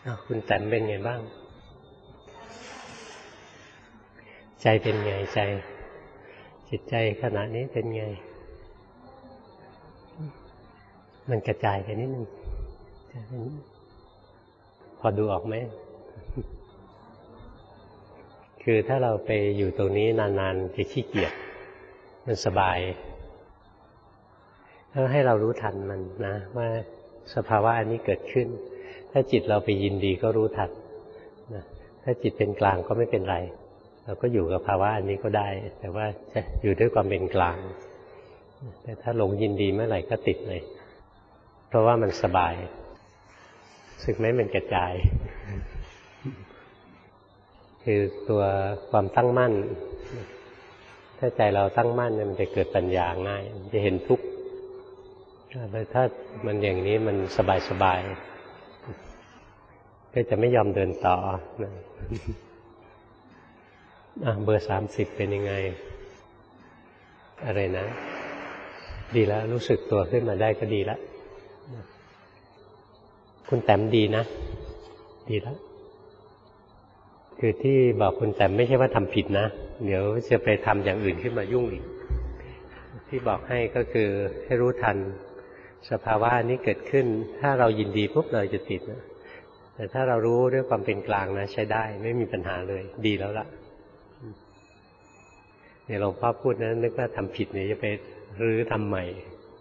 คุณแต้มเป็นไงบ้างใจเป็นไงใจจิตใจขณะนี้เป็นไงมันกระจายไปนิดนึงพอดูออกไหมคือถ้าเราไปอยู่ตรงนี้นานๆจะขี้เกียจมันสบายต้องให้เรารู้ทันมันนะว่าสภาวะอันนี้เกิดขึ้นถ้าจิตเราไปยินดีก็รู้ทันนะถ้าจิตเป็นกลางก็ไม่เป็นไรเราก็อยู่กับภาวะอันนี้ก็ได้แต่ว่าจะอยู่ด้วยความเป็นกลางแต่ถ้าหลงยินดีเมื่อไหร่ก็ติดเลยเพราะว่ามันสบายสึกไหมมันกระจายคือตัวความตั้งมั่นถ้าใจเราตั้งมั่นมันจะเกิดปัญญาง่ายจะเห็นทุกข์ถ้ามันอย่างนี้มันสบายๆก็จะไม่ยอมเดินต่อนะเบอร์30เป็นยังไงอะไรนะดีแล้วรู้สึกตัวขึ้นมาได้ก็ดีแล้วคุณแต้มดีนะดีแล้วคือที่บอกคุณแต้มไม่ใช่ว่าทำผิดนะเดี๋ยวจะไปทำอย่างอื่นขึ้นมายุ่งอีกที่บอกให้ก็คือให้รู้ทันสภาวะนี้เกิดขึ้นถ้าเรายินดีปุ๊บเราจะติดนะแต่ถ้าเรารู้ด้วยความเป็นกลางนะใช้ได้ไม่มีปัญหาเลยดีแล้วล่ะเนี่ยหลวงพ่อพูดนะนึกว่าทำผิดเนี่ยจะไปรื้อทำใหม่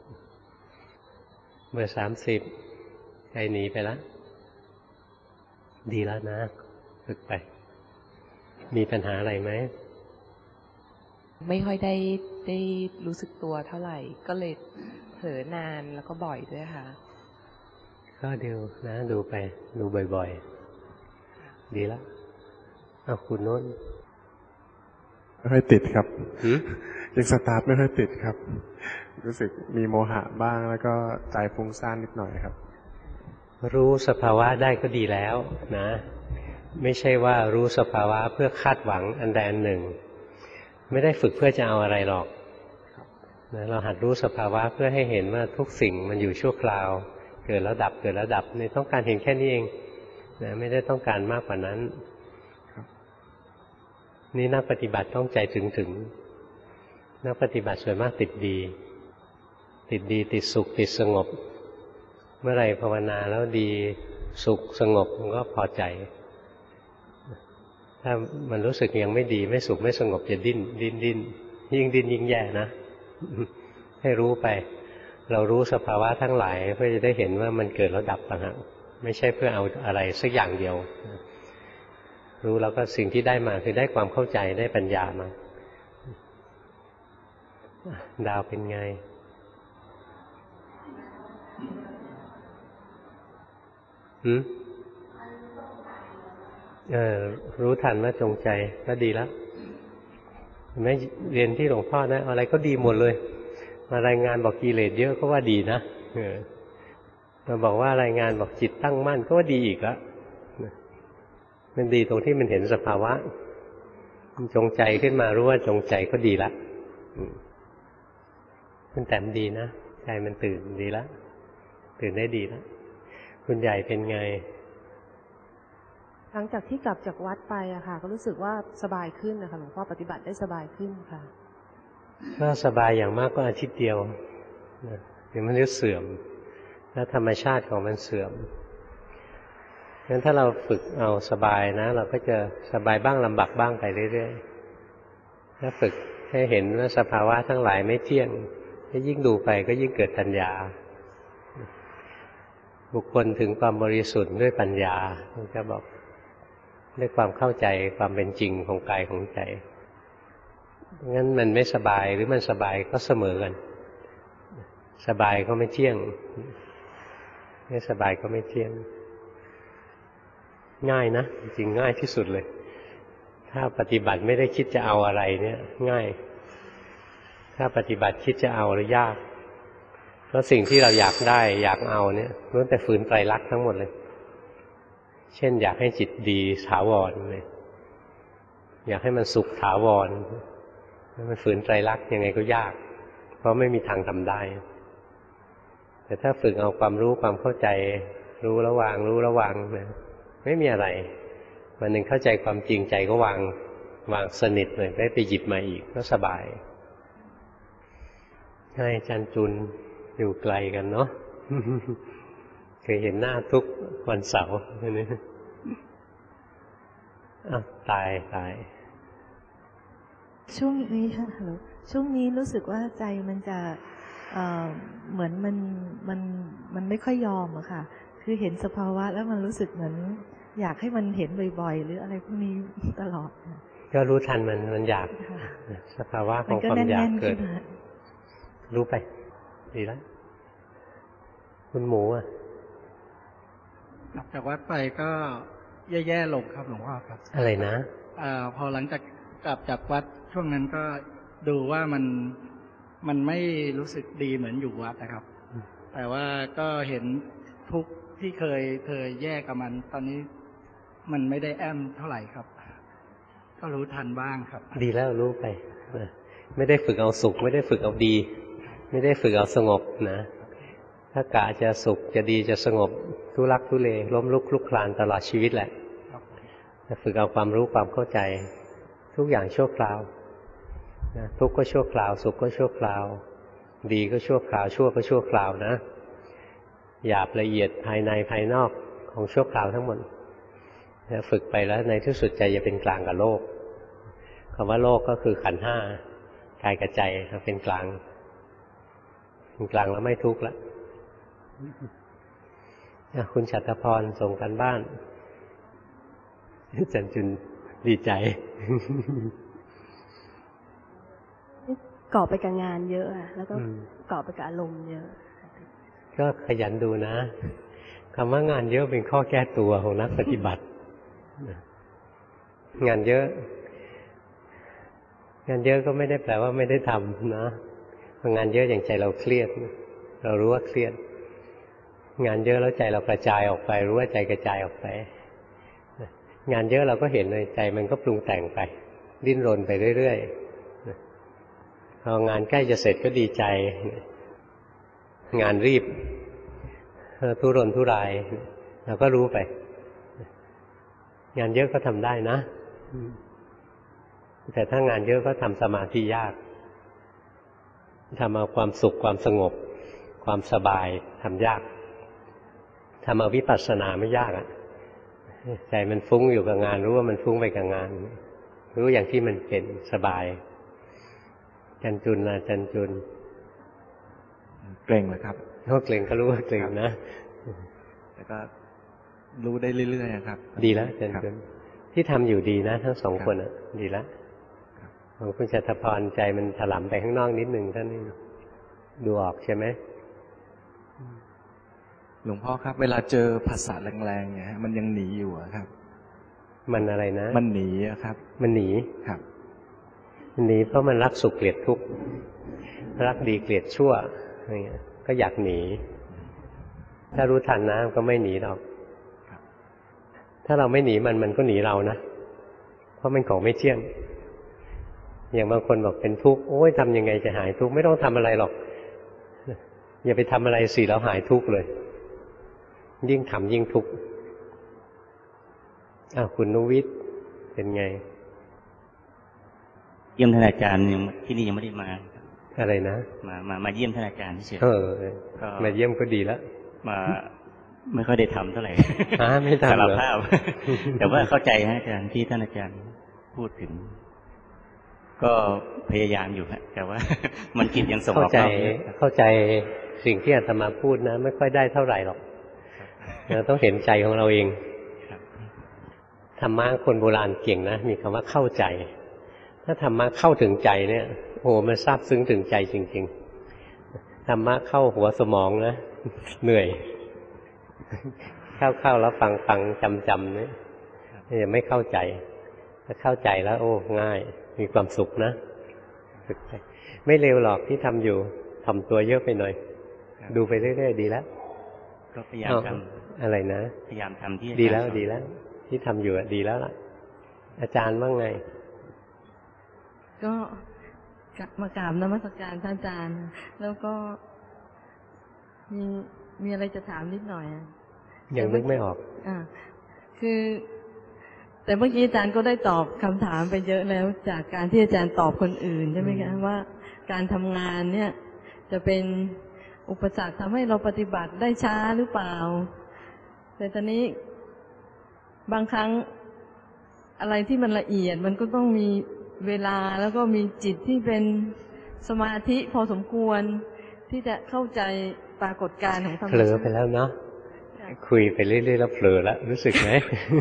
เมื่อ30ใจหนีไปแล้วดีแล้วนะฝึกไปมีปัญหาอะไรไหมไม่ค่อยได้รู้สึกตัวเท่าไหร่ก็เลยเผลอนานแล้วก็บ่อยด้วยค่ะก็ดูนะดูไปดูบ่อยๆดีแล้วคุณโน้นไม่ค่อยติดครับยังสตาร์ทไม่ค่อยติดครับรู้สึกมีโมหะบ้างแล้วก็ใจฟุ้งซ่านนิดหน่อยครับรู้สภาวะได้ก็ดีแล้วนะไม่ใช่ว่ารู้สภาวะเพื่อคาดหวังอันใดอันหนึ่งไม่ได้ฝึกเพื่อจะเอาอะไรหรอกนะเราหัดรู้สภาวะเพื่อให้เห็นว่าทุกสิ่งมันอยู่ชั่วคราวเกิดแล้วดับเกิดแล้วดับนี่ต้องการเห็นแค่นี้เองนะไม่ได้ต้องการมากกว่านั้นนี่นักปฏิบัติต้องใจถึงนักปฏิบัติส่วนมากติดดีติดสุขติดสงบเมื่อไหร่ภาวนาแล้วดีสุขสงบมันก็พอใจถ้ามันรู้สึกยังไม่ดีไม่สุขไม่สงบจะดิ้นยิ่งดิ้นยิ่งแย่นะให้รู้ไปเรารู้สภาวะทั้งหลายเพื่อจะได้เห็นว่ามันเกิดแล้วดับต่างหากไม่ใช่เพื่อเอาอะไรสักอย่างเดียวรู้แล้วก็สิ่งที่ได้มาคือได้ความเข้าใจได้ปัญญามาดาวเป็นไงรู้ทันว่าจงใจก็ดีแล้วไม่เรียนที่หลวงพ่อนะอะไรก็ดีหมดเลยมารายงานบอกกิเลสเยอะก็ว่าดีนะมาบอกว่ารายงานบอกจิตตั้งมั่นก็ว่าดีอีกแล้วมันดีตรงที่มันเห็นสภาวะจงใจขึ้นมารู้ว่าจงใจก็ดีละมันแต้มดีนะใจมันตื่นดีแล้วตื่นได้ดีแล้วคุณใหญ่เป็นไงหลังจากที่กลับจากวัดไปอะค่ะก็รู้สึกว่าสบายขึ้นนะคะหลวงพ่อปฏิบัติได้สบายขึ้นค่ะก็สบายอย่างมากก็อาทิตย์เดียวเดี๋ยวมันจะเสื่อมแล้วธรรมชาติของมันเสื่อมงั้นถ้าเราฝึกเอาสบายนะเราก็จะสบายบ้างลำบากบ้างไปเรื่อยๆถ้าฝึกให้เห็นว่าสภาวะทั้งหลายไม่เที่ยงถ้ายิ่งดูไปก็ยิ่งเกิดปัญญาบุคคลถึงความบริสุทธิ์ด้วยปัญญาจะบอกด้วยความเข้าใจความเป็นจริงของกายของใจงั้นมันไม่สบายหรือมันสบายก็เสมอกันสบายก็ไม่เที่ยงไม่สบายก็ไม่เที่ยงง่ายนะจริงง่ายที่สุดเลยถ้าปฏิบัติไม่ได้คิดจะเอาอะไรเนี่ยง่ายถ้าปฏิบัติคิดจะเอาแล้วยากเพราะสิ่งที่เราอยากได้อยากเอาเนี่ยล้วนแต่ฝืนไตรลักษณ์ทั้งหมดเลยเช่นอยากให้จิตดีถาวรเลยอยากให้มันสุขถาวรมันฝืนไตรลักษณ์ยังไงก็ยากเพราะไม่มีทางทำได้แต่ถ้าฝึกเอาความรู้ความเข้าใจรู้ระวังนะก็ไม่มีอะไรวันหนึ่งเข้าใจความจริงใจก็วางสนิทเลยไม่ไปหยิบมาอีกก็สบายให้อาจารย์จุนอยู่ไกลกันเนาะ เคยเห็นหน้าทุกวันเสาร์นี่ตายช่วงนี้ค่ะช่วงนี้รู้สึกว่าใจมันจะเหมือนมันไม่ค่อยยอมอะค่ะคือเห็นสภาวะแล้วมันรู้สึกเหมือนอยากให้มันเห็นบ่อยๆหรืออะไรพวกนี้ตลอดก็รู้ทันมันอยากสภาวะของความอยากเกิดรู้ไปดีแล้วคุณหมูอ่ะกลับจากวัดไปก็แย่ๆลงครับหลวงพ่อครับอะไรนะพอหลังจากกลับจากวัดช่วงนั้นก็ดูว่ามันไม่รู้สึกดีเหมือนอยู่วัดนะครับแต่ว่าก็เห็นทุกข์ที่เคยแย่กับมันตอนนี้มันไม่ได้แอมเท่าไหร่ครับก็รู้ทันบ้างครับดีแล้วรู้ไปไม่ได้ฝึกเอาสุขไม่ได้ฝึกเอาดีไม่ได้ฝึกเอาสงบนะถ้ากะจะสุขจะดีจะสงบทุลักทุเลล้มลุกคลุกคลานตลอดชีวิตแหละจะฝึกเอาความรู้ความเข้าใจทุกอย่างชั่วคราวทุกข์ก็ชั่วคราวสุขก็ชั่วคราวดีก็ชั่วคราวชั่วก็ชั่วคราวนะหยาบละเอียดภายในภายนอกของชั่วคราวทั้งหมดฝึกไปแล้วในที่สุดใจจะเป็นกลางกับโลกคำว่าโลกก็คือขันธ์ห้ากายกับใจเป็นกลางแล้วไม่ทุกข์ละคุณฉัตรพรส่งกันบ้านจันจุนดีใจเกาะไปกับงานเยอะแล้วก็เกาะไปกับอารมณ์เยอะก็ขยันดูนะคำว่างานเยอะเป็นข้อแก้ตัวของนักปฏิบัติงานเยอะก็ไม่ได้แปลว่าไม่ได้ทำนะงานเยอะอย่างใจเราเครียดเรารู้ว่าเครียดงานเยอะแล้วใจเรากระจายออกไปรู้ว่าใจกระจายออกไปงานเยอะเราก็เห็นเลยใจมันก็ปรุงแต่งไปดิ้นรนไปเรื่อยๆพองานใกล้จะเสร็จก็ดีใจงานรีบทุรนทุรายเราก็รู้ไปงานเยอะก็ทำได้นะแต่ถ้างานเยอะก็ทำสมาธิยากทำเอาความสุขความสงบความสบายทำยากทำเอาวิปัสสนาไม่ยากใจมันฟุ้งอยู่กับงานรู้ว่ามันฟุ้งไปกับงานรู้อย่างที่มันเป็นสบายจันจุนนะจันจุนเกรงเลยครับก็เกรงก็รู้ว่าเกรงนะแล้วก็รู้ได้เรื่อยๆครับดีแล้วจันจุนที่ทำอยู่ดีนะทั้งสองคนดีแล้วของคุณชัตรพรใจมันถลำไปข้างนอกนิดนึงท่านนี่ดูออกใช่ไหมหลวงพ่อครับเวลาเจอภาษาแรงๆเนี่ยมันยังหนีอยู่ครับมันอะไรนะมันหนีครับมันหนีครับมันหนีเพราะมันรักสุขเกลียดทุกข์รักดีเกลียดชั่วอะไรเงี้ยก็อยากหนีถ้ารู้ทันนะก็ไม่หนีหรอกถ้าเราไม่หนีมันก็หนีเรานะเพราะมันของไม่เที่ยงอย่างบางคนบอกเป็นทุกข์โอ้ยทำยังไงจะหายทุกข์ไม่ต้องทำอะไรหรอกอย่าไปทำอะไรสิแล้วหายทุกข์เลยยิ่งทำยิ่งทุกข์คุณนุวิทย์เป็นไงเยี่ยมท่านอาจารย์ที่นี่ยังไม่ได้มาอะไรนะมาเยี่ยมท่านอาจารย์เฉยมาเยี่ยมก็ดีแล้วมาไม่ค่อยได้ทำเท่าไหร่ไม่ทำสารภาพแต่ว่าเข้าใจอาจารย์ที่ท่านอาจารย์พูดถึงก็พยายามอยู่แต่ว่ามันจิตยังส่งออกเข้าใจสิ่งที่อาตมาพูดนะไม่ค่อยได้เท่าไหร่หรอกเราต้องเห็นใจของเราเองธรรมะคนโบราณเก่งนะมีคำว่าเข้าใจถ้าธรรมะเข้าถึงใจเนี่ยโอ้มันซาบซึ้งถึงใจจริงๆธรรมะเข้าหัวสมองนะเหนื่อยเข้าแล้วฟังจำเนี่ยยังไม่เข้าใจถ้าเข้าใจแล้วโอ้ง่ายมีความสุขนะฝึกไปไม่เร็วหรอกที่ทำอยู่ทำตัวเยอะไปหน่อยดูไปเรื่อยๆดีแล้วก็พยายามทำอะไรนะพยายามทำที่ดีแล้วที่ทำอยู่ดีแล้วล่ะอาจารย์ว่าไงก็มากราบนมัสการท่านอาจารย์แล้วก็มีอะไรจะถามนิดหน่อยยังนึกไม่ออกคือแต่เมื่อกี้อาจารย์ก็ได้ตอบคำถามไปเยอะแล้วจากการที่อาจารย์ตอบคนอื่นใช่ไหมคะว่าการทำงานเนี่ยจะเป็นอุปสรรคทำให้เราปฏิบัติได้ช้าหรือเปล่าแต่ตอนนี้บางครั้งอะไรที่มันละเอียดมันก็ต้องมีเวลาแล้วก็มีจิตที่เป็นสมาธิพอสมควรที่จะเข้าใจปรากฏการณ์ของธรรมชาติเผลอไปแล้วเนาะคุยไปเรื่อยๆแล้วเผลอแล้วรู้สึกไหม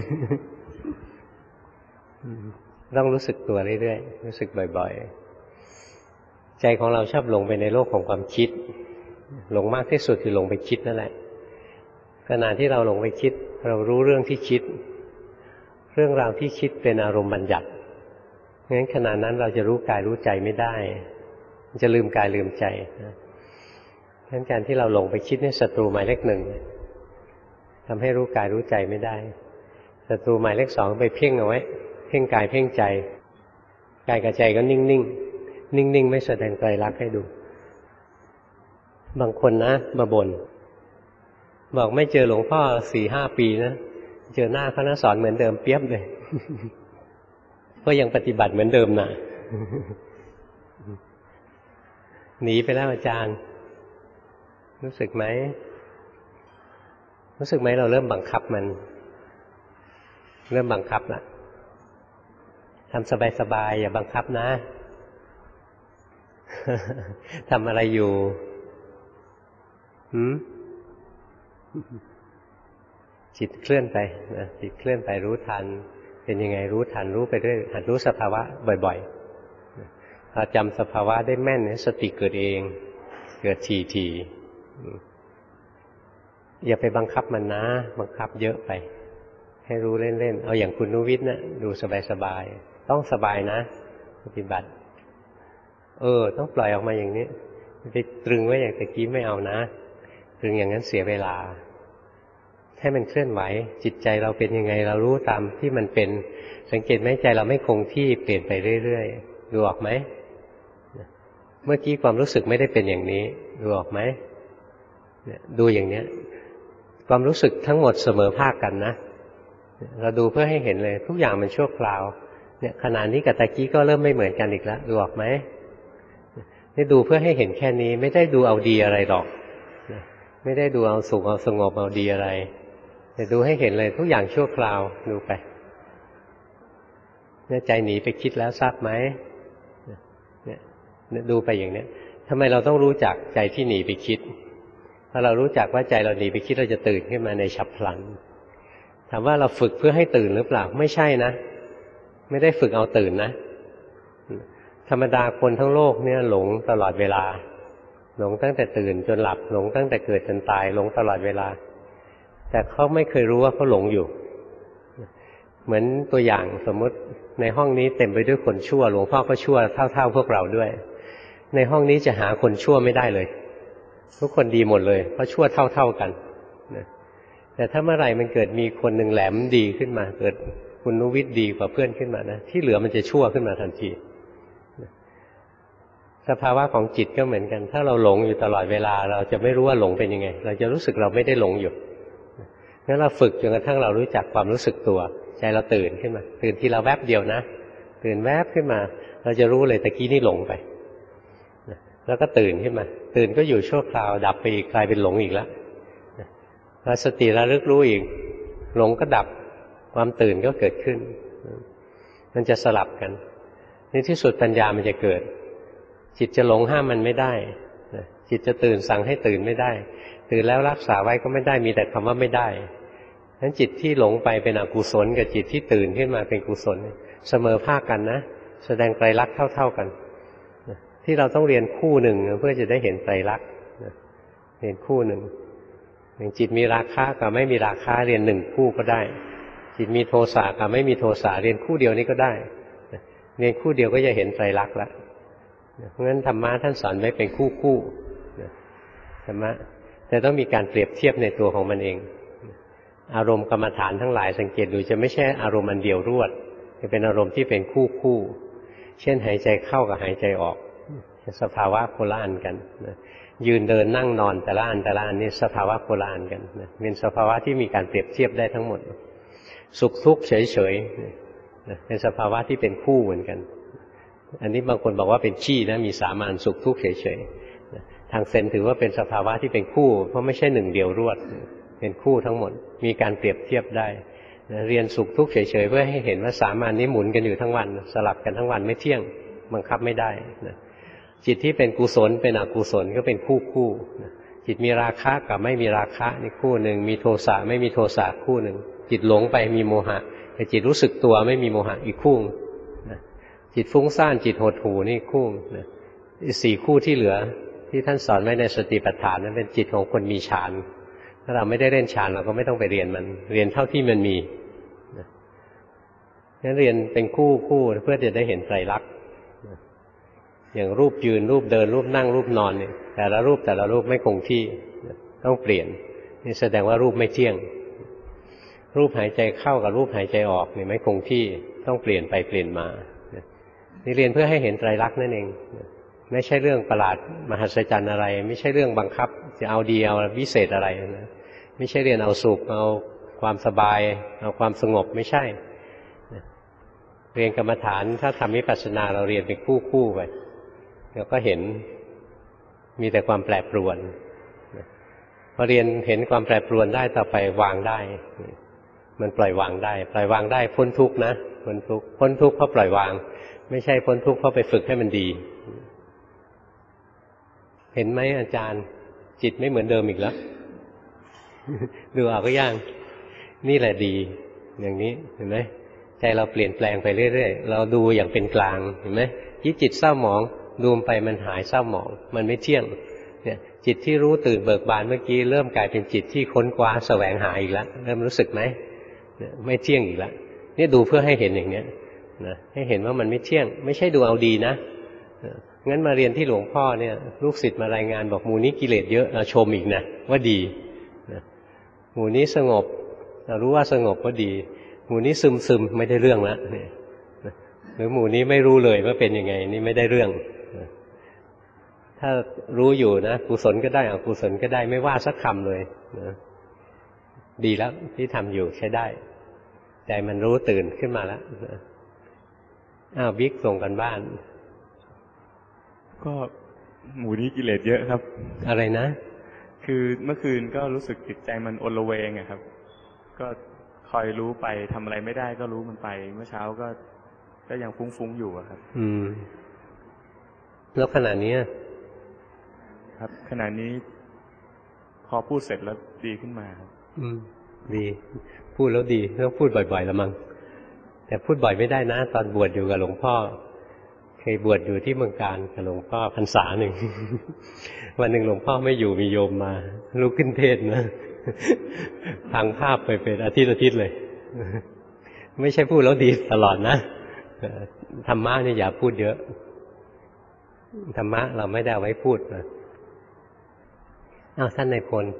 ต้องรู้สึกตัวเรื่อยๆรู้สึกบ่อยๆใจของเราชอบหลงไปในโลกของความคิดหลงมากที่สุดคือหลงไปคิดนั่นแหละขณะที่เราหลงไปคิดเรารู้เรื่องที่คิดเรื่องราวที่คิดเป็นอารมณ์บัญญัติงั้นขณะนั้นเราจะรู้กายรู้ใจไม่ได้จะลืมกายลืมใจงั้นการที่เราหลงไปคิดนี่ศัตรูหมายเลขหนึ่งทำให้รู้กายรู้ใจไม่ได้ศัตรูหมายเลขสองไปเพ่งเอาไว้เพ่งกายเพ่งใจกายกับใจก็นิ่งๆนิ่งๆไม่แสดงไตรลักษณ์ให้ดูบางคนนะมาบ่นบอกไม่เจอหลวงพ่อ 4-5 ปีนะเจอหน้าเขานะสอนเหมือนเดิมเปียบเลย ก็ยังปฏิบัติเหมือนเดิมนะ หนีไปแล้วอาจารย์รู้สึกไหมเราเริ่มบังคับมันเริ่มบังคับละทำสบายๆอย่าบังคับนะ ทำอะไรอยู่จิตเคลื่อนไปนะจิตเคลื่อนไปรู้ทันเป็นยังไงรู้ทันรู้ไปเรื่อยหัดรู้สภาวะบ่อยๆถ้าจำสภาวะได้แม่นสติเกิดเองเกิดทีอย่าไปบังคับมันนะบังคับเยอะไปให้รู้เล่นๆเอาอย่างคุณนุวิทย์นะดูสบายๆต้องสบายนะปฏิบัติต้องปล่อยออกมาอย่างนี้ไปตรึงไว้อย่างตะกี้ไม่เอานะตรึงอย่างนั้นเสียเวลาให้มันเคลื่อนไหวจิตใจเราเป็นยังไงเรารู้ตามที่มันเป็นสังเกตไหมใจเราไม่คงที่เปลี่ยนไปเรื่อยๆดูออกไหมเมื่อกี้ความรู้สึกไม่ได้เป็นอย่างนี้ดูออกไหมดูอย่างเนี้ยความรู้สึกทั้งหมดเสมอภาคกันนะเราดูเพื่อให้เห็นเลยทุกอย่างมันชั่วคราวเนี่ยขณะนี้กับตะกี้ก็เริ่มไม่เหมือนกันอีกแล้วดูออกไหมนี่ดูเพื่อให้เห็นแค่นี้ไม่ได้ดูเอาดีอะไรหรอกไม่ได้ดูเอาสุขเอาสงบเอาดีอะไรแต่ดูให้เห็นเลยทุกอย่างชั่วคราวดูไปเนี่ยใจหนีไปคิดแล้วทราบไหมเนี่ยดูไปอย่างเนี้ยทำไมเราต้องรู้จักใจที่หนีไปคิดถ้าเรารู้จักว่าใจเราหนีไปคิดเราจะตื่นขึ้นมาในฉับพลันถามว่าเราฝึกเพื่อให้ตื่นหรือเปล่าไม่ใช่นะไม่ได้ฝึกเอาตื่นนะธรรมดาคนทั้งโลกเนี่ยหลงตลอดเวลาหลงตั้งแต่ตื่นจนหลับหลงตั้งแต่เกิดจนตายหลงตลอดเวลาแต่เขาไม่เคยรู้ว่าเขาหลงอยู่เหมือนตัวอย่างสมมติในห้องนี้เต็มไปด้วยคนชั่วหลวงพ่อก็ชั่วเท่าพวกเราด้วยในห้องนี้จะหาคนชั่วไม่ได้เลยทุกคนดีหมดเลยเพราะชั่วเท่ากันแต่ถ้าเมื่อไหร่มันเกิดมีคนหนึ่งแหลมดีขึ้นมาเกิดคุณนุวิทย์ดีกว่าเพื่อนขึ้นมานะที่เหลือมันจะชั่วขึ้นมาทันทีสภาวะของจิตก็เหมือนกันถ้าเราหลงอยู่ตลอดเวลาเราจะไม่รู้ว่าหลงเป็นยังไงเราจะรู้สึกเราไม่ได้หลงอยู่งั้นเราฝึกจนกระทั่งเรารู้จักความรู้สึกตัวใจเราตื่นขึ้นมาตื่นทีละแวบเดียวนะตื่นแวบขึ้นมาเราจะรู้เลยตะกี้นี่หลงไปแล้วก็ตื่นขึ้นมาตื่นก็อยู่ชั่วคราวดับไปอีกกลายเป็นหลงอีกแล้วพอสติระลึกรู้อีกหลงก็ดับความตื่นก็เกิดขึ้นมันจะสลับกันในที่สุดปัญญามันจะเกิดจิตจะหลงห้ามมันไม่ได้จิตจะตื่นสั่งให้ตื่นไม่ได้ตื่นแล้วรักษาไว้ก็ไม่ได้มีแต่คำว่าไม่ได้ฉะนั้นจิตที่หลงไปเป็นอกุศลกับจิตที่ตื่นขึ้นมาเป็นกุศลเสมอภาคกันนะแสดงไตรลักษณ์เท่ากันที่เราต้องเรียนคู่หนึ่งเพื่อจะได้เห็นไตรลักษณ์เรียนคู่หนึ่งอย่างจิตมีราคะกับไม่มีราคะเรียนหนึ่งคู่ก็ได้จิตมีโทสะกับไม่มีโทสะเรียนคู่เดียวนี้ก็ได้เรียนคู่เดียวก็จะเห็นไตรลักษณ์แล้วเพราะฉะนั้นธรรมะท่านสอนไว้เป็นคู่ธรรมะแต่ต้องมีการเปรียบเทียบในตัวของมันเองอารมณ์กรรมฐานทั้งหลายสังเกตดูจะไม่ใช่อารมณ์อันเดียวรวดจะเป็นอารมณ์ที่เป็นคู่เช่นหายใจเข้ากับหายใจออกสภาวะโคละอันกันยืนเดินนั่งนอนแต่ละอันนี่สภาวะโคละอันกันเป็นสภาวะที่มีการเปรียบเทียบได้ทั้งหมดสุขทุกข์เฉยๆเป็นสภาวะที่เป็นคู่เหมือนกันอันนี้บางคนบอกว่าเป็นขี้นะมีสามัญสุขทุกข์เฉยๆทางเซนถือว่าเป็นสภาวะที่เป็นคู่เพราะไม่ใช่หนึ่งเดียวรวดเป็นคู่ทั้งหมดมีการเปรียบเทียบได้เรียนสุขทุกข์เฉยๆเพื่อให้เห็นว่าสามัญนี้หมุนกันอยู่ทั้งวันสลับกันทั้งวันไม่เที่ยงบังคับไม่ได้จิตที่เป็นกุศลเป็นอกุศลก็เป็นคู่จิตมีราคะกับไม่มีราคะนี่คู่หนึ่งมีโทสะไม่มีโทสะคู่หนึ่งจิตหลงไปมีโมหะแต่จิตรู้สึกตัวไม่มีโมหะอีกคู่จิตฟุ้งซ่านจิตหดหู่นี่คู่สี่คู่ที่เหลือที่ท่านสอนไว้ในสติปัฏฐานนั้นเป็นจิตของคนมีฌานถ้าเราไม่ได้เล่นฌานเราก็ไม่ต้องไปเรียนมันเรียนเท่าที่มันมีงั้นเรียนเป็นคู่เพื่อจะได้เห็นไตรลักษณ์อย่างรูปยืนรูปเดินรูปนั่งรูปนอนเนี่ยแต่ละรูปไม่คงที่ต้องเปลี่ยนนี่แสดงว่ารูปไม่เที่ยงรูปหายใจเข้ากับรูปหายใจออกเนี่ยไม่คงที่ต้องเปลี่ยนไปเปลี่ยนมานี่เรียนเพื่อให้เห็นไตรลักษณ์นั่นเองไม่ใช่เรื่องประหลาดมหัศจรรย์อะไรไม่ใช่เรื่องบังคับจะเอาดีเอาวิเศษอะไรนะไม่ใช่เรียนเอาสุขเอาความสบายเอาความสงบไม่ใช่เรียนกรรมฐานถ้าทำวิปัสสนาเราเรียนเป็นคู่ไปเราก็เห็นมีแต่ความแปรปรวนพอเรียนเห็นความแปรปรวนได้ต่อไปวางได้มันปล่อยวางได้พ้นทุกข์นะพ้นทุกข์เพราะปล่อยวางไม่ใช่พ้นทุกข์เพราะไปฝึกให้มันดีเห็นไหมอาจารย์จิตไม่เหมือนเดิมอีกแล้วดูเอาก็ย่างนี่แหละดีอย่างนี้เห็นไหมใจเราเปลี่ยนแปลงไปเรื่อยๆเราดูอย่างเป็นกลางเห็นไหมจิตเศร้าหมองดูไปมันหายเศร้าหมองมันไม่เที่ยงเนี่ยจิตที่รู้ตื่นเบิกบานเมื่อกี้เริ่มกลายเป็นจิตที่ค้นคว้าแสวงหาอีกแล้วเริ่มรู้สึกไหมไม่เที่ยงอีกแล้วนี่ดูเพื่อให้เห็นอย่างเนี้ยนะให้เห็นว่ามันไม่เที่ยงไม่ใช่ดูเอาดีนะงั้นมาเรียนที่หลวงพ่อเนี่ยลูกศิษย์มารายงานบอกหมู่นี้กิเลสเยอะเราชมอีกนะว่าดีนะหมู่นี้สงบเรารู้ว่าสงบก็ดีหมู่นี้ซึมไม่ได้เรื่องแล้วหรือหมู่นี้ไม่รู้เลยว่าเป็นยังไงนี่ไม่ได้เรื่องถ้ารู้อยู่นะกุศลก็ได้อกุศลก็ได้ไม่ว่าสักคำเลยนะดีแล้วที่ทำอยู่ใช้ได้ใจมันรู้ตื่นขึ้นมาแล้วบิ๊กส่งกันบ้านก็หมู่นี้กิเลสเยอะครับอะไรนะคือเมื่อคืนก็รู้สึกจิตใจมันอลเวงอะครับก็คอยรู้ไปทำอะไรไม่ได้ก็รู้มันไปเมื่อเช้าก็ยังฟุ้งอยู่อะครับแล้วขณะนี้ครับขณะนี้พอพูดเสร็จแล้วดีขึ้นมาครับดีพูดแล้วดีต้องพูดบ่อยๆละมั้งแต่พูดบ่อยไม่ได้นะตอนบวชอยู่กับหลวงพ่อเคยบวชอยู่ที่เมืองการกับหลวงพ่อพรรษาหนึ่ง วันหนึ่งหลวงพ่อไม่อยู่มีโยมมาลุกขึ้นเทศนะพังภาพไปเป็นอาทิตย์เลยไม่ใช่พูดแล้วดีตลอดนะธรรมะนี่อย่าพูดเยอะธรรมะเราไม่ได้เอาไว้พูดนะท่านนายพล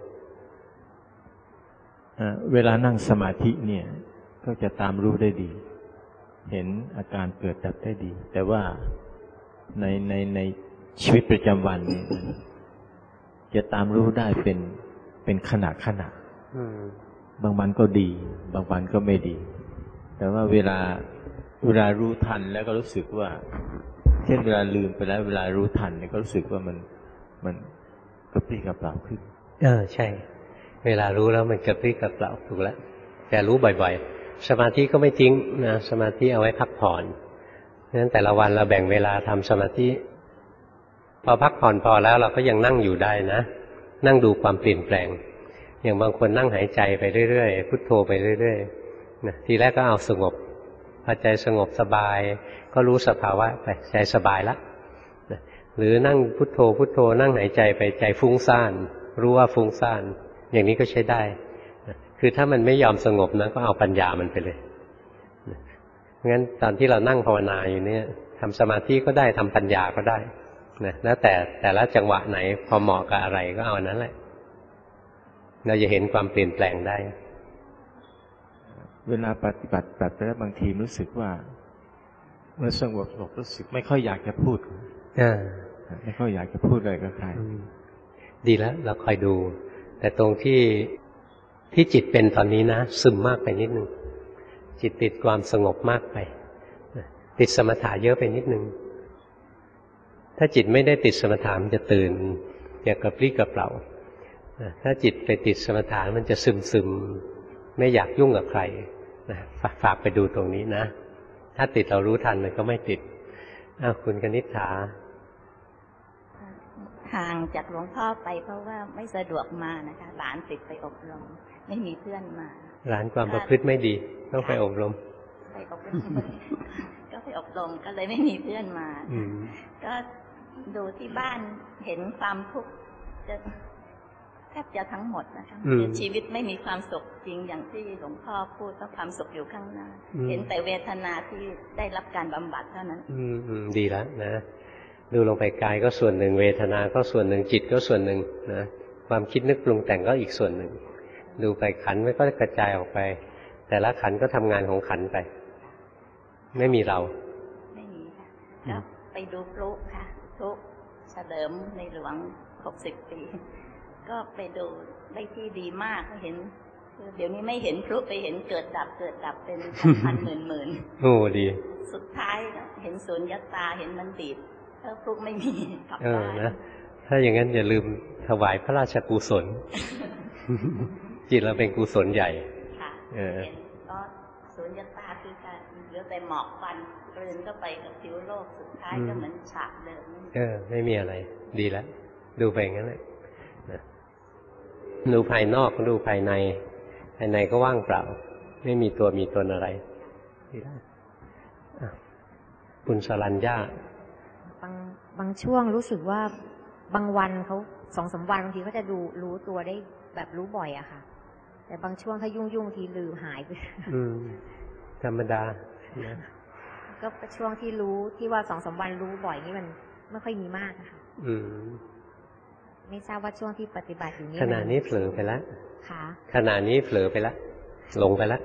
เวลานั่งสมาธิเนี่ยก็จะตามรู้ได้ดีเห็นอาการเกิดดับได้ดีแต่ว่าในชีวิตประจำวันเนี่ยจะตามรู้ได้เป็นขณะบางวันก็ดีบางวันก็ไม่ดีแต่ว่าเวลารู้ทันแล้วก็รู้สึกว่าเช่นเวลาลืมไปแล้วเวลารู้ทันเนี่ยก็รู้สึกว่ามันกระปรี้กระเปร่าขึ้นใช่เวลารู้แล้วมันกระปรี้กระเปร่าถูกแล้วแต่รู้บ่อยๆสมาธิก็ไม่ทิ้งนะสมาธิเอาไว้พักผ่อนเพราะฉะนั้นแต่ละวันเราแบ่งเวลาทำสมาธิพอพักผ่อนพอแล้วเราก็ยังนั่งอยู่ได้นะนั่งดูความเปลี่ยนแปลงอย่างบางคนนั่งหายใจไปเรื่อยๆพุทโธไปเรื่อยๆนะทีแรกก็เอาสงบพอใจสงบสบายก็รู้สภาวะไปใจสบายละนะหรือนั่งพุทโธนั่งหายใจไปใจฟุ้งซ่านรู้ว่าฟุ้งซ่านอย่างนี้ก็ใช้ได้คือถ้ามันไม่ยอมสงบนะก็เอาปัญญามันไปเลยงั้นตอนที่เรานั่งภาวนาอยู่เนี่ยทำสมาธิก็ได้ทำปัญญาก็ได้นะแล้วแต่ละจังหวะไหนพอเหมาะกับอะไรก็เอานั้นแหละเราจะเห็นความเปลี่ยนแปลงได้เวลาปฏิบัติแบบแล้วบางทีรู้สึกว่าเมื่อสงบรู้สึกไม่ค่อยอยากจะพูดไม่ค่อยอยากจะพูดอะไรกับใครดีแล้วเราคอยดูแต่ตรงที่จิตเป็นตอนนี้นะซึมมากไปนิดนึงจิตติดความสงบมากไปติดสมถะเยอะไปนิดนึงถ้าจิตไม่ได้ติดสมถะมันจะตื่นอยากกระปรี้กระเปร่าถ้าจิตไปติดสมถะมันจะซึมไม่อยากยุ่งกับใครฝากไปดูตรงนี้นะถ้าติดเรารู้ทันมันก็ไม่ติดคุณกนิษฐาห่างจากหลวงพ่อไปเพราะว่าไม่สะดวกมานะคะหลานติดไปอบรมไม่มีเพื่อนมาหลานความประพฤติไม่ดีต้องไปอบรมไปอบรมก็ไปอบรมก็เลยไม่มีเพื่อนมาก็ดูที่บ้านเห็นความทุกข์จะแทบจะทั้งหมดนะคะชีวิตไม่มีความสุขจริงอย่างที่หลวงพ่อพูดว่าความสุขอยู่ข้างหน้าเห็นแต่เวทนาที่ได้รับการบำบัดเท่านั้นดีแล้วนะดูลงไปกายก็ส่วนหนึ่งเวทนาก็ส่วนหนึ่งจิตก็ส่วนหนึ่งนะความคิดนึกปรุงแต่งก็อีกส่วนหนึ่งดูไปขันมันก็กระจายออกไปแต่ละขันก็ทำงานของขันไปไม่มีเราไม่มีค่ะก็ไปดูพลุค่ะพลุเฉลิมในหลวง60 ปีก็ไปดูได้ที่ดีมากเห็นเดี๋ยวนี้ไม่เห็นพลุไปเห็นเกิดดับเป็นพันหมื่นโอ้ดีสุดท้ายเห็นสุญญตาเห็นมันดีดพลุไม่มีกลับบ้านนะถ้าอย่างนั้นอย่าลืมถวายพระราชกุศลจิตเราเป็นกุศลใหญ่ค่ะก็สุญญตาคือการเหลือแต่หมอกควันกลืนก็ไปกับผิวโลกสุดท้ายก็เหมือนฉากเดิมไม่มีอะไรดีแล้วดูไปงั้นแหละดูภายนอกดูภายในก็ว่างเปล่าไม่มีตัวมีตนอะไรดีแล้วคุณสรัญญาบางช่วงรู้สึกว่าบางวันเขา2-3 วันบางทีเขาจะรู้ตัวได้แบบรู้บ่อยอะค่ะแต่บางช่วงถ้ายุ่งทีลืมหายไปธรรมดานะก็ช่วงที่รู้ที่ว่า2-3 วันรู้บ่อยนี่มันไม่ค่อยมีมากค่ะไม่ทราบว่าช่วงที่ปฏิบัติอยู่นี้ขณะนี้เผลอไปแล้วค่ะขณะนี้เผลอไปแล้วหลงไปแล้ว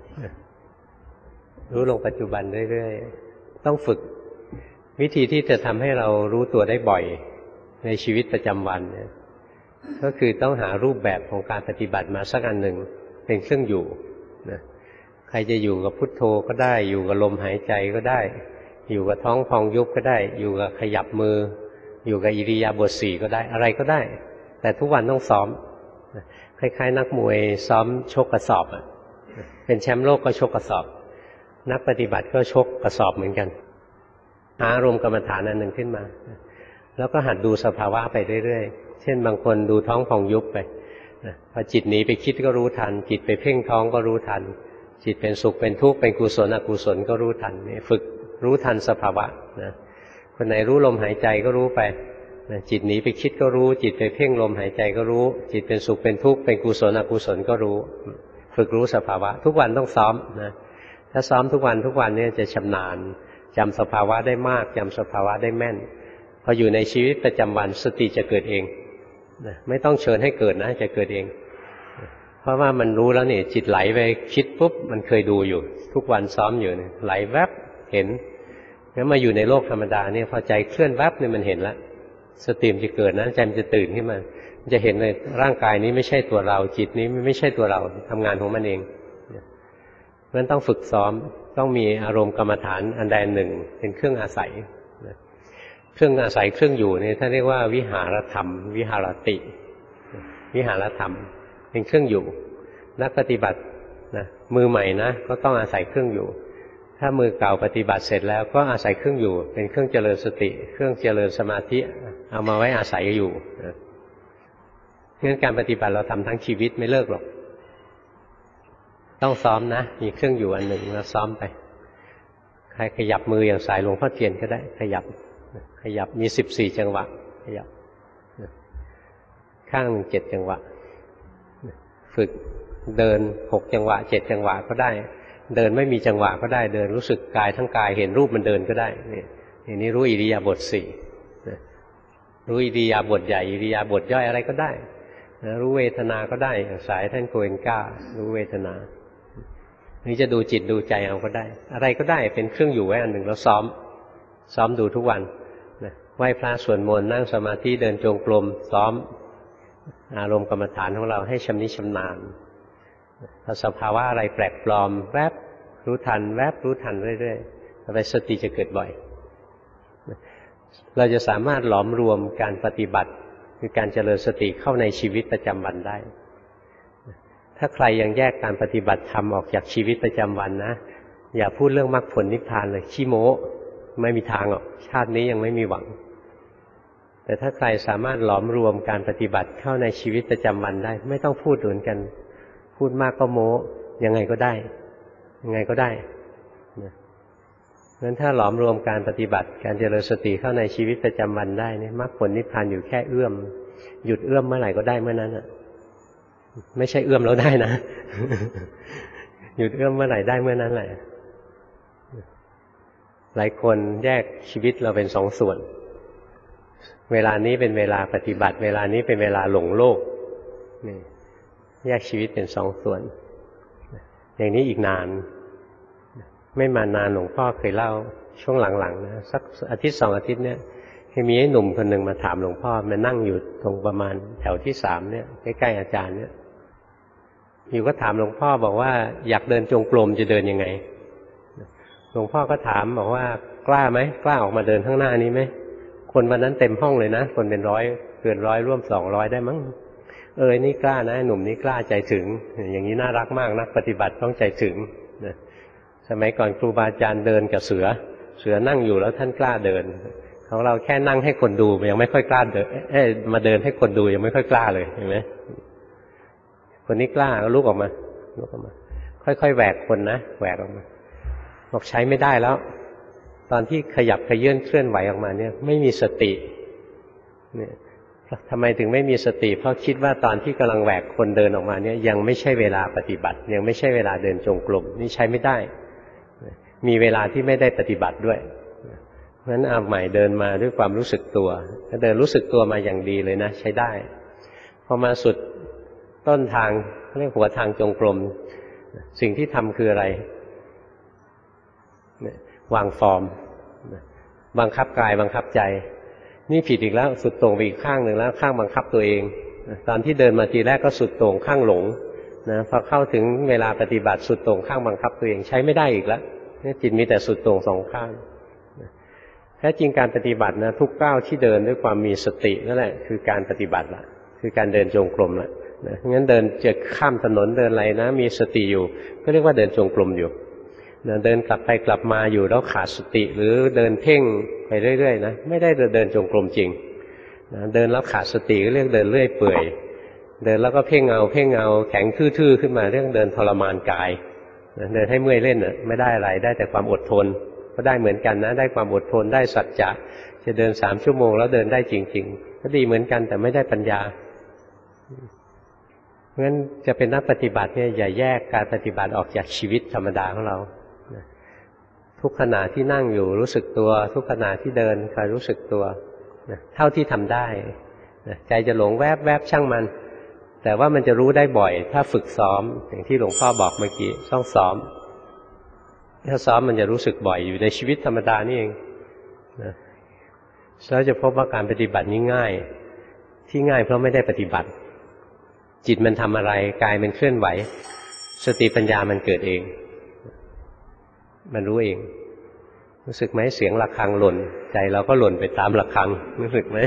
รู้ลงปัจจุบันเรื่อยๆต้องฝึกวิธีที่จะทำให้เรารู้ตัวได้บ่อยในชีวิตประจำวันเนี่ยก็คือต้องหารูปแบบของการปฏิบัติมาสักอันหนึ่งเป็นเครื่องอยู่นะใครจะอยู่กับพุทโธก็ได้อยู่กับลมหายใจก็ได้อยู่กับท้องพองยุบก็ได้อยู่กับขยับมืออยู่กับอิริยาบถ4ก็ได้อะไรก็ได้แต่ทุกวันต้องซ้อมคล้ายๆนักมวยซ้อมชกกระสอบเป็นแชมป์โลกก็ชกกระสอบนักปฏิบัติก็ชกกระสอบเหมือนกันหาอารมณ์กรรมฐานอันหนึ่งขึ้นมาแล้วก็หัดดูสภาวะไปเรื่อยๆเช่นบางคนดูท้องพองยุบไปพอจิตหนีไปคิดก็รู้ทันจิตไปเพ่งท้องก็รู้ทันจิตเป็นสุขเป็นทุกข์เป็นกุศลอกุศลก็รู้ทันฝึกรู้ทันสภาวะนะคนไหนรู้ลมหายใจก็รู้ไปจิตหนีไปคิดก็รู้จิตไปเพ่งลมหายใจก็รู้จิตเป็นสุขเป็นทุกข์เป็นกุศลอกุศลก็รู้ฝึกรู้สภาวะทุกวันต้องซ้อมนะถ้าซ้อมทุกวันเนี่ยจะชำนาญจำสภาวะได้มากจำสภาวะได้แม่นพออยู่ในชีวิตประจำวันสติจะเกิดเองไม่ต้องเชิญให้เกิดนะจะเกิดเองเพราะว่ามันรู้แล้วเนี่ยจิตไหลไปคิดปุ๊บมันเคยดูอยู่ทุกวันซ้อมอยู่เนี่ยไหลแวบเห็นงั้นมาอยู่ในโลกธรรมดาเนี่ยพอใจเคลื่อนแวบเนี่ยมันเห็นแล้วสติมันจะเกิดนะใจมันจะตื่นขึ้นมาจะเห็นเลยร่างกายนี้ไม่ใช่ตัวเราจิตนี้ไม่ใช่ตัวเราทำงานของมันเองเพราะฉะนั้นต้องฝึกซ้อมต้องมีอารมณ์กรรมฐานอันใดหนึ่งเป็นเครื่องอาศัยเครื่องอาศัยเครื่องอยู่นี่ท่านเรียกว่าวิหารธรรมวิหารติวิหารธรรมเป็นเครื่องอยู่นักปฏิบัตินะมือใหม่นะก็ต้องอาศัยเครื่องอยู่ถ้ามือเก่าปฏิบัติเสร็จแล้วก็อาศัยเครื่องอยู่เป็นเครื่องเจริญสติเครื่องเจริญสมาธิเอามาไว้อาศัยอยู่นะงั้นการปฏิบัติเราทำทั้งชีวิตไม่เลิกหรอกต้องซ้อมนะมีเครื่องอยู่อันหนึ่งแล้วซ้อมไปใครขยับมืออย่างสายหลวงพ่อเทียนก็ได้ขยับมี14 จังหวะขยับข้างหนึ่ง7 จังหวะฝึกเดิน6 จังหวะ7 จังหวะก็ได้เดินไม่มีจังหวะก็ได้เดินรู้สึกกายทั้งกายเห็นรูปมันเดินก็ได้นี่รู้อิริยาบถ4รู้อิริยาบถใหญ่อิริยาบถย่อยอะไรก็ได้รู้เวทนาก็ได้สายท่านโกเอนก้ารู้เวทนานี่จะดูจิตดูใจเอาก็ได้อะไรก็ได้เป็นเครื่องอยู่ไว้อันหนึ่งแล้วซ้อมดูทุกวันไหว้พระสวดมนต์นั่งสมาธิเดินจงกรมซ้อมอารมณ์กรรมฐานของเราให้ชำนิชำนาญถ้าสภาวะอะไรแปลกปลอมแวบรู้ทันแวบรู้ทันเรื่อยๆต่อไปสติจะเกิดบ่อยเราจะสามารถหลอมรวมการปฏิบัติคือการเจริญสติเข้าในชีวิตประจำวันได้ถ้าใครยังแยกการปฏิบัติธรรมออกจากชีวิตประจำวันนะอย่าพูดเรื่องมรรคผลนิพพานเลยขี้โม้ไม่มีทางหรอกชาตินี้ยังไม่มีหวังแต่ถ้าใครสามารถหลอมรวมการปฏิบัติเข้าในชีวิตประจำวันได้ไม่ต้องพูดเหมือนกันพูดมากก็โม้ยังไงก็ได้ยังไงก็ได้งั้นถ้าหลอมรวมการปฏิบัติการเจริญสติเข้าในชีวิตประจำวันได้เนี่ยมรรคผลนิพพานอยู่แค่เอื้อมหยุดเอื้อมเมื่อไหร่ก็ได้เมื่อนั้นอ่ะไม่ใช่เอื้อมแล้วได้นะ หยุดเอื้อมเมื่อไหร่ได้เมื่อนั้นแหละหลายคนแยกชีวิตเราเป็นสองส่วนเวลานี้เป็นเวลาปฏิบัติเวลานี้เป็นเวลาหลงโลกนี่แยกชีวิตเป็นสองส่วนอย่างนี้อีกนานไม่มานานหลวงพ่อเคยเล่าช่วงหลังๆนะสักอาทิตย์2 อาทิตย์เนี่ยมีไอ้หนุ่มคนหนึ่งมาถามหลวงพ่อมันนั่งอยู่ตรงประมาณแถวที่3เนี่ยใกล้ๆอาจารย์เนี่ยอยู่ก็ถามหลวงพ่อบอกว่าอยากเดินจงกรมจะเดินยังไงหลวงพ่อก็ถามบอกว่ากล้าไหมกล้าออกมาเดินข้างหน้านี้ไหมคนวันนั้นเต็มห้องเลยนะคนเป็น100เกิน100ร่วม200ได้มั้งนี่กล้านะหนุ่มนี้กล้าใจถึงอย่างนี้น่ารักมากนักปฏิบัติต้องใจถึงนะสมัยก่อนครูบาอาจารย์เดินกับเสือนั่งอยู่แล้วท่านกล้าเดินของเราแค่นั่งให้คนดูยังไม่ค่อยกล้าเดินมาเดินให้คนดูยังไม่ค่อยกล้าเลยเห็นไหมคนนี้กล้าก็ลุกออกมาค่อยๆแหวกคนนะแหวกออกมาบอกใช้ไม่ได้แล้วตอนที่ขยับขยื่นเคลื่อนไหวออกมาเนี่ยไม่มีสติเนี่ยทำไมถึงไม่มีสติเพราะคิดว่าตอนที่กำลังแหวกคนเดินออกมาเนี่ยยังไม่ใช่เวลาปฏิบัติยังไม่ใช่เวลาเดินจงกรมนี่ใช้ไม่ได้มีเวลาที่ไม่ได้ปฏิบัติด้วยเพราะฉะนั้นเอาใหม่เดินมาด้วยความรู้สึกตัวถ้าเดินรู้สึกตัวมาอย่างดีเลยนะใช้ได้พอมาสุดต้นทางเรียกหัวทางจงกรมสิ่งที่ทำคืออะไรวางฟอร์มบังคับกายบังคับใจนี่ผิดอีกแล้วสุดโต่งไปอีกข้างหนึ่งแล้วข้างบังคับตัวเองตอนที่เดินมาทีแรกก็สุดโต่งข้างหลงนะพอเข้าถึงเวลาปฏิบัติสุดโต่งข้างบังคับตัวเองใช้ไม่ได้อีกแล้วนี่จิตมีแต่สุดโต่งสองข้างแท้จริงการปฏิบัตินะทุกก้าวที่เดินด้วยความมีสตินั่นแหละคือการปฏิบัติละคือการเดินจงกรมละนะงั้นเดินจะข้ามถนนเดินอะไรนะมีสติอยู่ก็เรียกว่าเดินจงกรมอยู่เดินกลับไปกลับมาอยู่แล้วขาดสติหรือเดินเพ่งไปเรื่อยๆนะไม่ได้เดินจงกรมจริงเดินแล้วขาดสติก็เรียกเดินเรื่อยเปื่อยเดินแล้วก็เพ่งเอาแข็งทื่อๆขึ้นมาเรื่องเดินทรมานกายเดินให้เมื่อยเล่นไม่ได้อะไรได้แต่ความอดทนก็ได้เหมือนกันนะได้ความอดทนได้สัจจะจะเดิน3 ชั่วโมงแล้วเดินได้จริงๆก็ดีเหมือนกันแต่ไม่ได้ปัญญาเพราะฉะนั้นจะเป็นนักปฏิบัติเนี่ยอย่าแยกการปฏิบัติออกจากชีวิตธรรมดาของเราทุกขณะที่นั่งอยู่รู้สึกตัวทุกขณะที่เดินคอยรู้สึกตัวเท่าที่ทำได้ใจจะหลงแวบช่างมันแต่ว่ามันจะรู้ได้บ่อยถ้าฝึกซ้อมอย่างที่หลวงพ่อบอกเมื่อกี้ต้องซ้อมถ้าซ้อมมันจะรู้สึกบ่อยอยู่ในชีวิตธรรมดานี่เองแล้วจะพบว่าการปฏิบัตินี้ง่ายที่ง่ายเพราะไม่ได้ปฏิบัติจิตมันทำอะไรกายมันเคลื่อนไหวสติปัญญามันเกิดเองมันรู้เองรู้สึกไหมเสียงระฆังหล่นใจเราก็หล่นไปตามระฆังรู้สึกไหม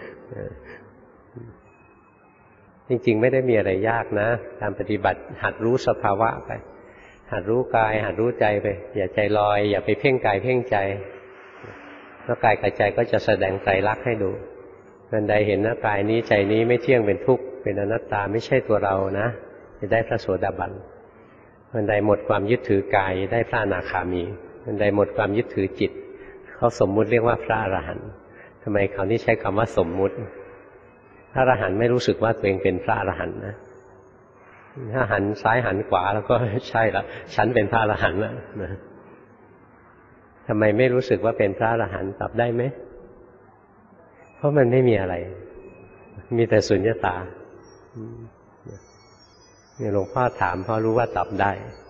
จริงๆไม่ได้มีอะไรยากนะการปฏิบัติหัดรู้สภาวะไปหัดรู้กายหัดรู้ใจไปอย่าใจลอยอย่าไปเพ่งกายเพ่งใจแล้วกายกับใจก็จะแสดงไตรลักษณ์ให้ดูทันใดเห็นนะกายนี้ใจนี้ไม่เที่ยงเป็นทุกข์เป็นอนัตตาไม่ใช่ตัวเรานะจะได้พระโสดาบันทันใดหมดความยึดถือกายได้พระอนาคามีทันใดหมดความยึดถือจิตเขาสมมุติเรียกว่าพระอรหันต์ทำไมเขานี่ใช้คำว่าสมมุติพระอรหันต์ไม่รู้สึกว่าตัวเองเป็นพระอรหันต์นะถ้าหันซ้ายหันขวาแล้วก็ใช่ละฉันเป็นพระอรหันต์แล้วนะทำไมไม่รู้สึกว่าเป็นพระอรหันต์ตอบได้ไหมเพราะมันไม่มีอะไรมีแต่สุญญตาเนี่ยหลวงพ่อถามพ่อรู้ว่าตอบได้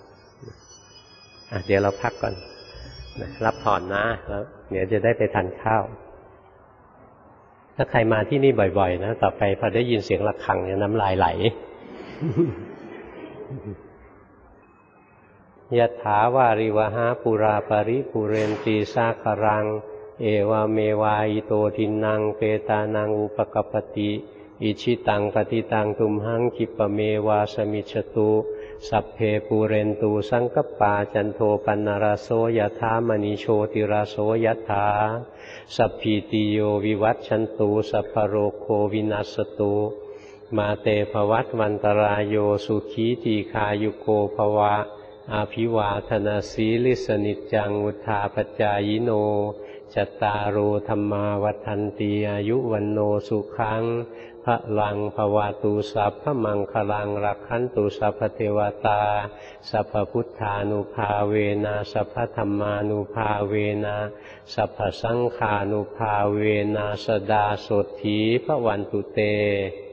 เดี๋ยวเราพักก่อนรับผ่อนนะแล้วเดี๋ยวจะได้ไปทานข้าวถ้าใครมาที่นี่บ่อยๆนะต่อไปพอได้ยินเสียงระฆังเนี่ยน้ำลายไหลยถาวาริวหาปุราปริปุเรนตีสาครังเอวเมวาอิโตทินังเปตานังอุปกปติอิชิตังปฏิตังตุมหังคิปเมวาสมิจฉตุสัพเพปูเรนตูสังกปาจันโทปนรโสยถามณีโชติราโสยถาสัพพิติโยวิวัตชันตุสัพพโรโควินัสตุมาเตภวัตวันตรายโยสุขีตีคายุโกภวะอาภิวาทนาสีลิสนิจจังวุธาปจายโนจัตตารโอธรรมาวัฏันติอายุวันโนสุขังพระลังภวตุสัพพมังคลังรักขันตุสัพพเทวตาสัพพพุทธานุภาเวนะสัพพธัมมานุภาเวนะสัพพสังฆานุภาเวนะสดาโสถีพระวันตุเต